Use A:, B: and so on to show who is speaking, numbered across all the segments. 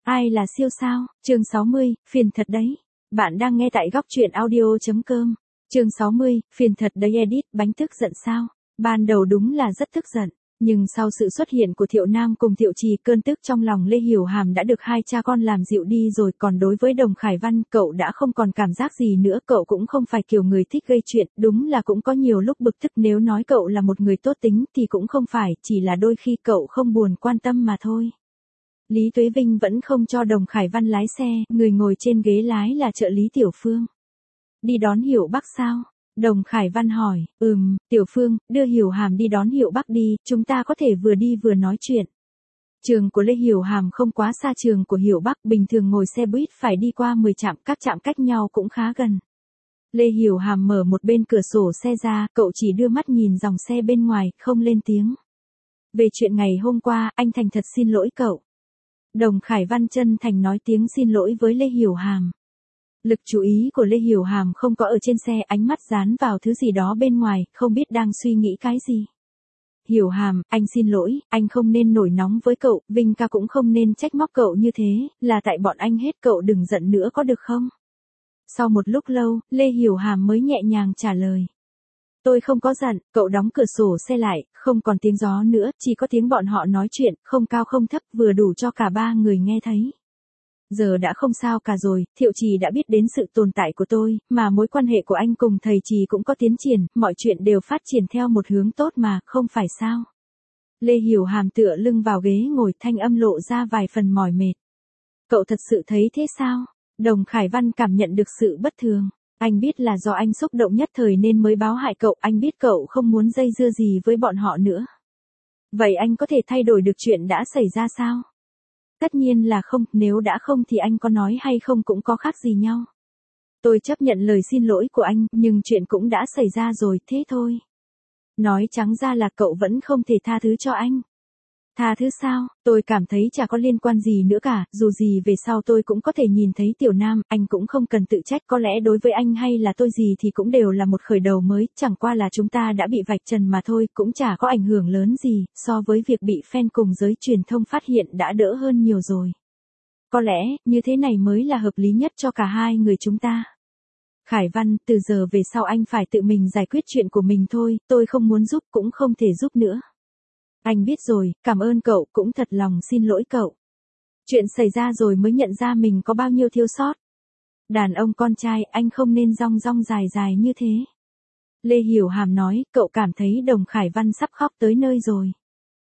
A: Ai là siêu sao? Chương 60, phiền thật đấy. Bạn đang nghe tại góc truyện audio.com. Chương 60, phiền thật đấy edit, bánh tức giận sao? Ban đầu đúng là rất tức giận, nhưng sau sự xuất hiện của Thiệu Nam cùng Thiệu Trì, cơn tức trong lòng Lê Hiểu Hàm đã được hai cha con làm dịu đi rồi. Còn đối với Đồng Khải Văn, cậu đã không còn cảm giác gì nữa. Cậu cũng không phải kiểu người thích gây chuyện, đúng là cũng có nhiều lúc bực tức. Nếu nói cậu là một người tốt tính thì cũng không phải, chỉ là đôi khi cậu không buồn quan tâm mà thôi. Lý Tuế Vinh vẫn không cho Đồng Khải Văn lái xe, người ngồi trên ghế lái là trợ lý Tiểu Phương. Đi đón Hiểu Bắc sao? Đồng Khải Văn hỏi. Tiểu Phương, đưa Hiểu Hàm đi đón Hiểu Bắc đi, chúng ta có thể vừa đi vừa nói chuyện. Trường của Lê Hiểu Hàm không quá xa trường của Hiểu Bắc, bình thường ngồi xe buýt phải đi qua 10 trạm, các trạm cách nhau cũng khá gần. Lê Hiểu Hàm mở một bên cửa sổ xe ra, cậu chỉ đưa mắt nhìn dòng xe bên ngoài, không lên tiếng. Về chuyện ngày hôm qua, anh thành thật xin lỗi cậu. Đồng Khải Văn chân thành nói tiếng xin lỗi với Lê Hiểu Hàm. Lực chú ý của Lê Hiểu Hàm không có ở trên xe, ánh mắt dán vào thứ gì đó bên ngoài, không biết đang suy nghĩ cái gì. Hiểu Hàm, anh xin lỗi, anh không nên nổi nóng với cậu, Vinh ca cũng không nên trách móc cậu như thế, là tại bọn anh hết, cậu đừng giận nữa có được không? Sau một lúc lâu, Lê Hiểu Hàm mới nhẹ nhàng trả lời. Tôi không có giận. Cậu đóng cửa sổ xe lại, không còn tiếng gió nữa, chỉ có tiếng bọn họ nói chuyện, không cao không thấp, vừa đủ cho cả ba người nghe thấy. Giờ đã không sao cả rồi, Thiệu Trì đã biết đến sự tồn tại của tôi, mà mối quan hệ của anh cùng thầy Trì cũng có tiến triển, mọi chuyện đều phát triển theo một hướng tốt mà, không phải sao? Lê Hiểu Hàm tựa lưng vào ghế ngồi, thanh âm lộ ra vài phần mỏi mệt. Cậu thật sự thấy thế sao? Đồng Khải Văn cảm nhận được sự bất thường. Anh biết là do anh xúc động nhất thời nên mới báo hại cậu, anh biết cậu không muốn dây dưa gì với bọn họ nữa. Vậy anh có thể thay đổi được chuyện đã xảy ra sao? Tất nhiên là không, nếu đã không thì anh có nói hay không cũng có khác gì nhau. Tôi chấp nhận lời xin lỗi của anh, nhưng chuyện cũng đã xảy ra rồi, thế thôi. Nói trắng ra là cậu vẫn không thể tha thứ cho anh. Tha thứ sao? Tôi cảm thấy chả có liên quan gì nữa cả, dù gì về sau tôi cũng có thể nhìn thấy Tiểu Nam, anh cũng không cần tự trách, có lẽ đối với anh hay là tôi gì thì cũng đều là một khởi đầu mới, chẳng qua là chúng ta đã bị vạch trần mà thôi, cũng chả có ảnh hưởng lớn gì, so với việc bị fan cùng giới truyền thông phát hiện đã đỡ hơn nhiều rồi. Có lẽ, như thế này mới là hợp lý nhất cho cả hai người chúng ta. Khải Văn, từ giờ về sau anh phải tự mình giải quyết chuyện của mình thôi, tôi không muốn giúp cũng không thể giúp nữa. Anh biết rồi, cảm ơn cậu, cũng thật lòng xin lỗi cậu. Chuyện xảy ra rồi mới nhận ra mình có bao nhiêu thiếu sót. Đàn ông con trai, anh không nên rong rong dài dài như thế. Lê Hiểu Hàm nói, cậu cảm thấy Đồng Khải Văn sắp khóc tới nơi rồi.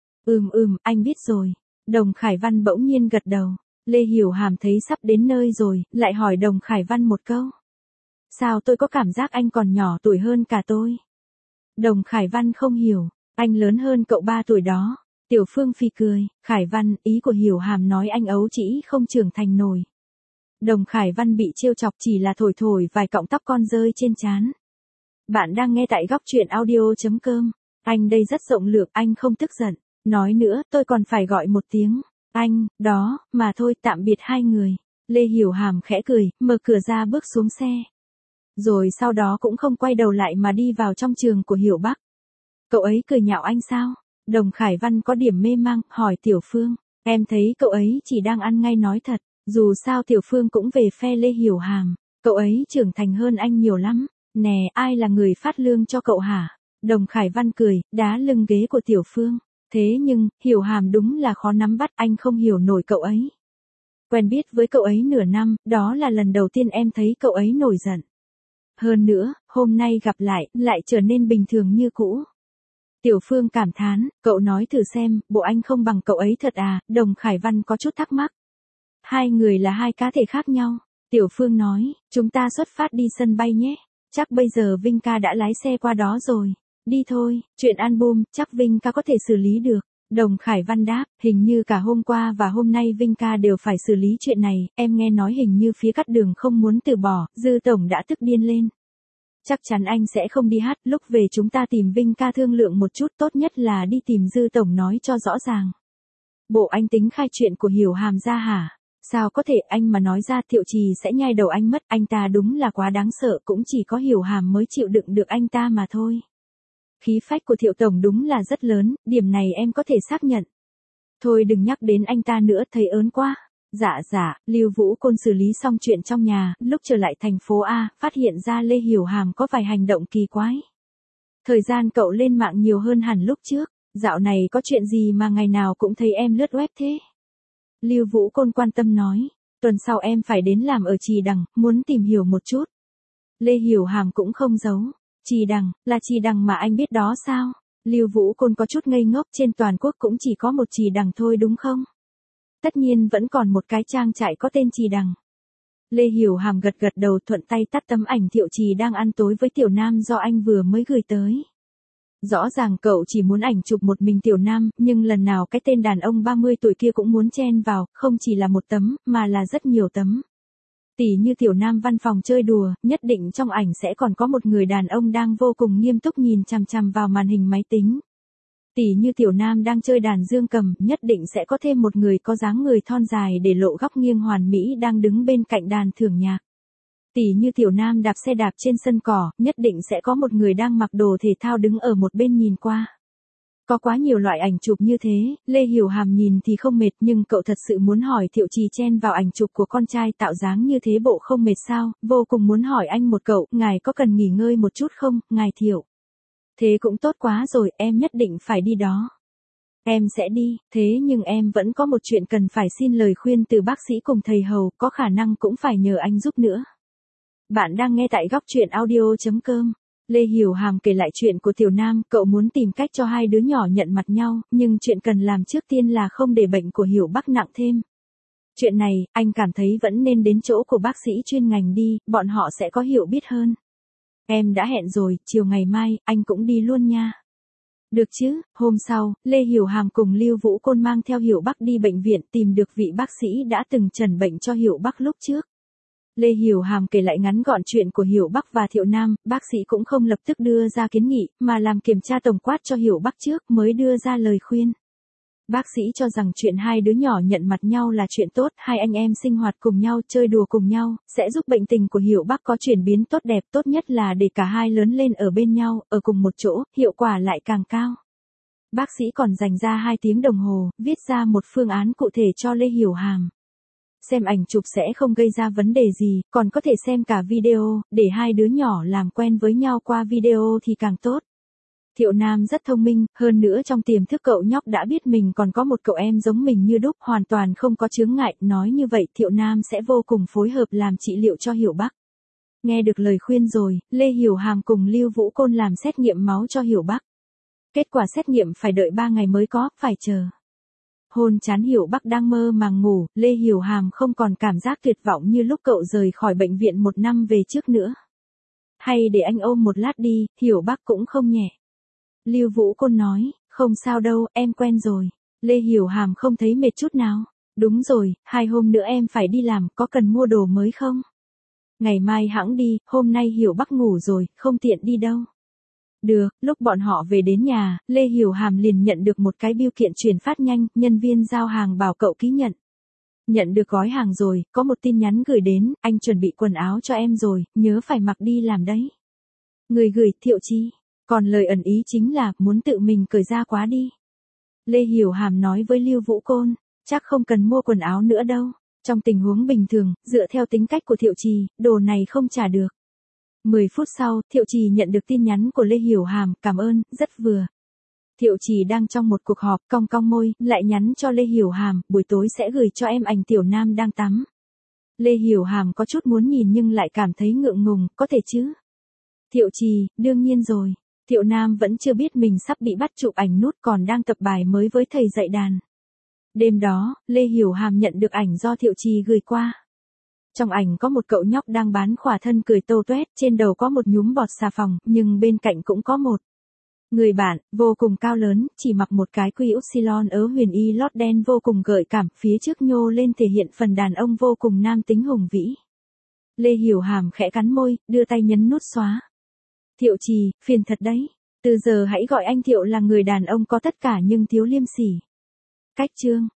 A: Anh biết rồi. Đồng Khải Văn bỗng nhiên gật đầu. Lê Hiểu Hàm thấy sắp đến nơi rồi, lại hỏi Đồng Khải Văn một câu. Sao tôi có cảm giác anh còn nhỏ tuổi hơn cả tôi? Đồng Khải Văn không hiểu. Anh lớn hơn cậu 3 tuổi đó. Tiểu Phương phì cười. Khải Văn, ý của Hiểu Hàm nói anh ấu trĩ không trưởng thành nổi. Đồng Khải Văn bị trêu chọc chỉ là thổi thổi vài cọng tóc con rơi trên trán. Bạn đang nghe tại góc truyện audio.com. Anh đây rất rộng lượng, anh không tức giận. Nói nữa, tôi còn phải gọi một tiếng. Anh, đó, mà thôi, tạm biệt hai người. Lê Hiểu Hàm khẽ cười, mở cửa ra bước xuống xe. Rồi sau đó cũng không quay đầu lại mà đi vào trong trường của Hiểu Bắc. Cậu ấy cười nhạo anh sao? Đồng Khải Văn có điểm mê mang, hỏi Tiểu Phương. Em thấy cậu ấy chỉ đang ăn ngay nói thật. Dù sao Tiểu Phương cũng về phe Lê Hiểu Hàm. Cậu ấy trưởng thành hơn anh nhiều lắm. Nè, ai là người phát lương cho cậu hả? Đồng Khải Văn cười, đá lưng ghế của Tiểu Phương. Thế nhưng, Hiểu Hàm đúng là khó nắm bắt, anh không hiểu nổi cậu ấy. Quen biết với cậu ấy nửa năm, đó là lần đầu tiên em thấy cậu ấy nổi giận. Hơn nữa, hôm nay gặp lại trở nên bình thường như cũ. Tiểu Phương cảm thán, cậu nói thử xem, bộ anh không bằng cậu ấy thật à? Đồng Khải Văn có chút thắc mắc. Hai người là hai cá thể khác nhau. Tiểu Phương nói, chúng ta xuất phát đi sân bay nhé. Chắc bây giờ Vinh ca đã lái xe qua đó rồi. Đi thôi, chuyện album, chắc Vinh ca có thể xử lý được. Đồng Khải Văn đáp, hình như cả hôm qua và hôm nay Vinh ca đều phải xử lý chuyện này, em nghe nói hình như phía Cát Đường không muốn từ bỏ, Dư Tổng đã tức điên lên. Chắc chắn anh sẽ không đi hát, lúc về chúng ta tìm Vinh ca thương lượng một chút, tốt nhất là đi tìm Dư Tổng nói cho rõ ràng. Bộ anh tính khai chuyện của Hiểu Hàm ra hả? Sao có thể, anh mà nói ra Thiệu Trì sẽ nhai đầu anh mất, anh ta đúng là quá đáng sợ, cũng chỉ có Hiểu Hàm mới chịu đựng được anh ta mà thôi. Khí phách của Thiệu Tổng đúng là rất lớn, điểm này em có thể xác nhận. Thôi đừng nhắc đến anh ta nữa, thấy ớn quá. Dạ, Lưu Vũ Côn xử lý xong chuyện trong nhà, lúc trở lại thành phố A, phát hiện ra Lê Hiểu Hàm có vài hành động kỳ quái. Thời gian cậu lên mạng nhiều hơn hẳn lúc trước, dạo này có chuyện gì mà ngày nào cũng thấy em lướt web thế? Lưu Vũ Côn quan tâm nói, tuần sau em phải đến làm ở Trì Đằng, muốn tìm hiểu một chút. Lê Hiểu Hàm cũng không giấu, Trì Đằng, là Trì Đằng mà anh biết đó sao? Lưu Vũ Côn có chút ngây ngốc, trên toàn quốc cũng chỉ có một Trì Đằng thôi đúng không? Tất nhiên vẫn còn một cái trang trại có tên Trì Đằng. Lê Hiểu Hàm gật gật đầu, thuận tay tắt tấm ảnh Thiệu Trì đang ăn tối với Tiểu Nam do anh vừa mới gửi tới. Rõ ràng cậu chỉ muốn ảnh chụp một mình Tiểu Nam, nhưng lần nào cái tên đàn ông 30 tuổi kia cũng muốn chen vào, không chỉ là một tấm, mà là rất nhiều tấm. Tỉ như Tiểu Nam văn phòng chơi đùa, nhất định trong ảnh sẽ còn có một người đàn ông đang vô cùng nghiêm túc nhìn chằm chằm vào màn hình máy tính. Tỉ như Tiểu Nam đang chơi đàn dương cầm, nhất định sẽ có thêm một người có dáng người thon dài để lộ góc nghiêng hoàn mỹ đang đứng bên cạnh đàn thưởng nhạc. Tỉ như Tiểu Nam đạp xe đạp trên sân cỏ, nhất định sẽ có một người đang mặc đồ thể thao đứng ở một bên nhìn qua. Có quá nhiều loại ảnh chụp như thế, Lê Hiểu Hàm nhìn thì không mệt, nhưng cậu thật sự muốn hỏi Thiệu Trì chen vào ảnh chụp của con trai tạo dáng như thế bộ không mệt sao, vô cùng muốn hỏi anh một cậu, ngài có cần nghỉ ngơi một chút không, ngài Thiệu? Thế cũng tốt quá rồi, em nhất định phải đi đó. Em sẽ đi, thế nhưng em vẫn có một chuyện cần phải xin lời khuyên từ bác sĩ cùng thầy hầu, có khả năng cũng phải nhờ anh giúp nữa. Bạn đang nghe tại góc truyện audio.com. Lê Hiểu Hàm kể lại chuyện của Tiểu Nam, cậu muốn tìm cách cho hai đứa nhỏ nhận mặt nhau, nhưng chuyện cần làm trước tiên là không để bệnh của Hiểu Bắc nặng thêm. Chuyện này, anh cảm thấy vẫn nên đến chỗ của bác sĩ chuyên ngành đi, bọn họ sẽ có hiểu biết hơn. Em đã hẹn rồi, chiều ngày mai, anh cũng đi luôn nha. Được chứ, hôm sau, Lê Hiểu Hàm cùng Lưu Vũ Côn mang theo Hiểu Bắc đi bệnh viện tìm được vị bác sĩ đã từng chẩn bệnh cho Hiểu Bắc lúc trước. Lê Hiểu Hàm kể lại ngắn gọn chuyện của Hiểu Bắc và Thiệu Nam, bác sĩ cũng không lập tức đưa ra kiến nghị, mà làm kiểm tra tổng quát cho Hiểu Bắc trước mới đưa ra lời khuyên. Bác sĩ cho rằng chuyện hai đứa nhỏ nhận mặt nhau là chuyện tốt, hai anh em sinh hoạt cùng nhau, chơi đùa cùng nhau, sẽ giúp bệnh tình của Hiểu Bắc có chuyển biến tốt đẹp, tốt nhất là để cả hai lớn lên ở bên nhau, ở cùng một chỗ, hiệu quả lại càng cao. Bác sĩ còn dành ra 2 tiếng đồng hồ, viết ra một phương án cụ thể cho Lê Hiểu Hàm. Xem ảnh chụp sẽ không gây ra vấn đề gì, còn có thể xem cả video, để hai đứa nhỏ làm quen với nhau qua video thì càng tốt. Thiệu Nam rất thông minh, hơn nữa trong tiềm thức cậu nhóc đã biết mình còn có một cậu em giống mình như đúc, hoàn toàn không có chướng ngại, nói như vậy Thiệu Nam sẽ vô cùng phối hợp làm trị liệu cho Hiểu Bắc. Nghe được lời khuyên rồi, Lê Hiểu Hàm cùng Lưu Vũ Côn làm xét nghiệm máu cho Hiểu Bắc. Kết quả xét nghiệm phải đợi 3 ngày mới có, phải chờ. Hôn chán Hiểu Bắc đang mơ màng ngủ, Lê Hiểu Hàm không còn cảm giác tuyệt vọng như lúc cậu rời khỏi bệnh viện 1 năm về trước nữa. Hay để anh ôm một lát đi, Hiểu Bắc cũng không nhẹ. Lưu Vũ Côn nói, không sao đâu, em quen rồi. Lê Hiểu Hàm không thấy mệt chút nào. Đúng rồi, 2 hôm nữa em phải đi làm, có cần mua đồ mới không? Ngày mai hẵng đi, hôm nay Hiểu Bắc ngủ rồi, không tiện đi đâu. Được, lúc bọn họ về đến nhà, Lê Hiểu Hàm liền nhận được một cái bưu kiện chuyển phát nhanh, nhân viên giao hàng bảo cậu ký nhận. Nhận được gói hàng rồi, có một tin nhắn gửi đến, anh chuẩn bị quần áo cho em rồi, nhớ phải mặc đi làm đấy. Người gửi, Thiệu Chi. Còn lời ẩn ý chính là, muốn tự mình cởi ra quá đi. Lê Hiểu Hàm nói với Lưu Vũ Côn, chắc không cần mua quần áo nữa đâu. Trong tình huống bình thường, dựa theo tính cách của Thiệu Trì, đồ này không trả được. 10 phút sau, Thiệu Trì nhận được tin nhắn của Lê Hiểu Hàm, cảm ơn, rất vừa. Thiệu Trì đang trong một cuộc họp, cong cong môi, lại nhắn cho Lê Hiểu Hàm, buổi tối sẽ gửi cho em ảnh Tiểu Nam đang tắm. Lê Hiểu Hàm có chút muốn nhìn nhưng lại cảm thấy ngượng ngùng, có thể chứ? Thiệu Trì, đương nhiên rồi. Thiệu Nam vẫn chưa biết mình sắp bị bắt chụp ảnh nút, còn đang tập bài mới với thầy dạy đàn. Đêm đó, Lê Hiểu Hàm nhận được ảnh do Thiệu Trì gửi qua. Trong ảnh có một cậu nhóc đang bán khỏa thân cười tô toét, trên đầu có một nhúm bọt xà phòng, nhưng bên cạnh cũng có một người bạn, vô cùng cao lớn, chỉ mặc một cái quy upsilon ớ huyền y lót đen vô cùng gợi cảm, phía trước nhô lên thể hiện phần đàn ông vô cùng nam tính hùng vĩ. Lê Hiểu Hàm khẽ cắn môi, đưa tay nhấn nút xóa. Thiệu Trì, phiền thật đấy. Từ giờ hãy gọi anh Thiệu là người đàn ông có tất cả nhưng thiếu liêm sỉ. Cách chương